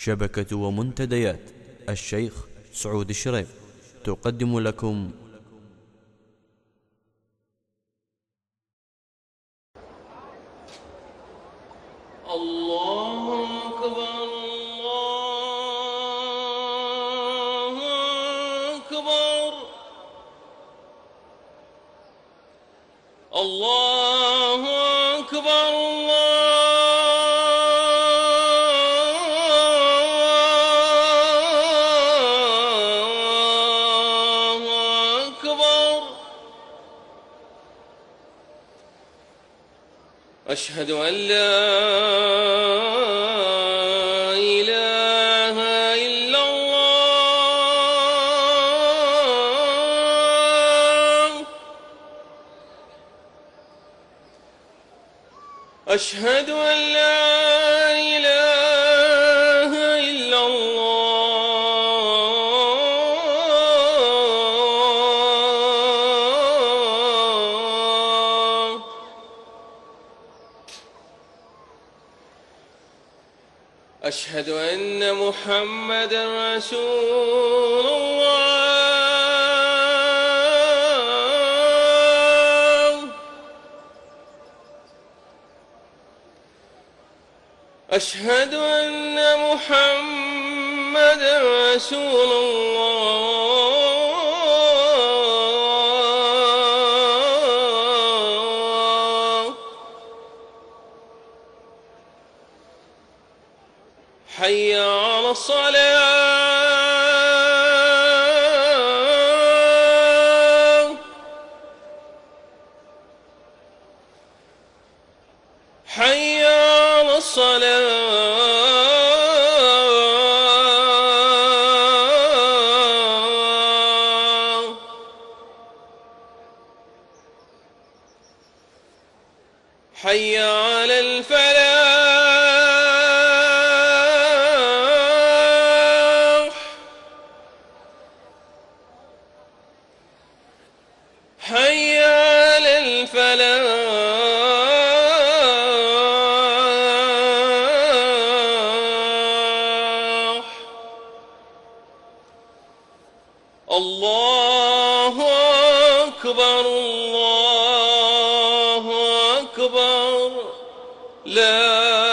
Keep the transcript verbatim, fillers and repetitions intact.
شبكة ومنتديات الشيخ سعود الشريف تقدم لكم الله أكبر الله أكبر الله أكبر الله أكبر. أشهد أن لا إله إلا الله. أشهد أن لا إله إلا الله. أشهد أن محمدًا رسول الله. أشهد أن محمدًا رسول الله. حي على الصلاة. حي على الصلاة. حي على الفلاح. حي على الفلاح. الله أكبر الله أكبر. لا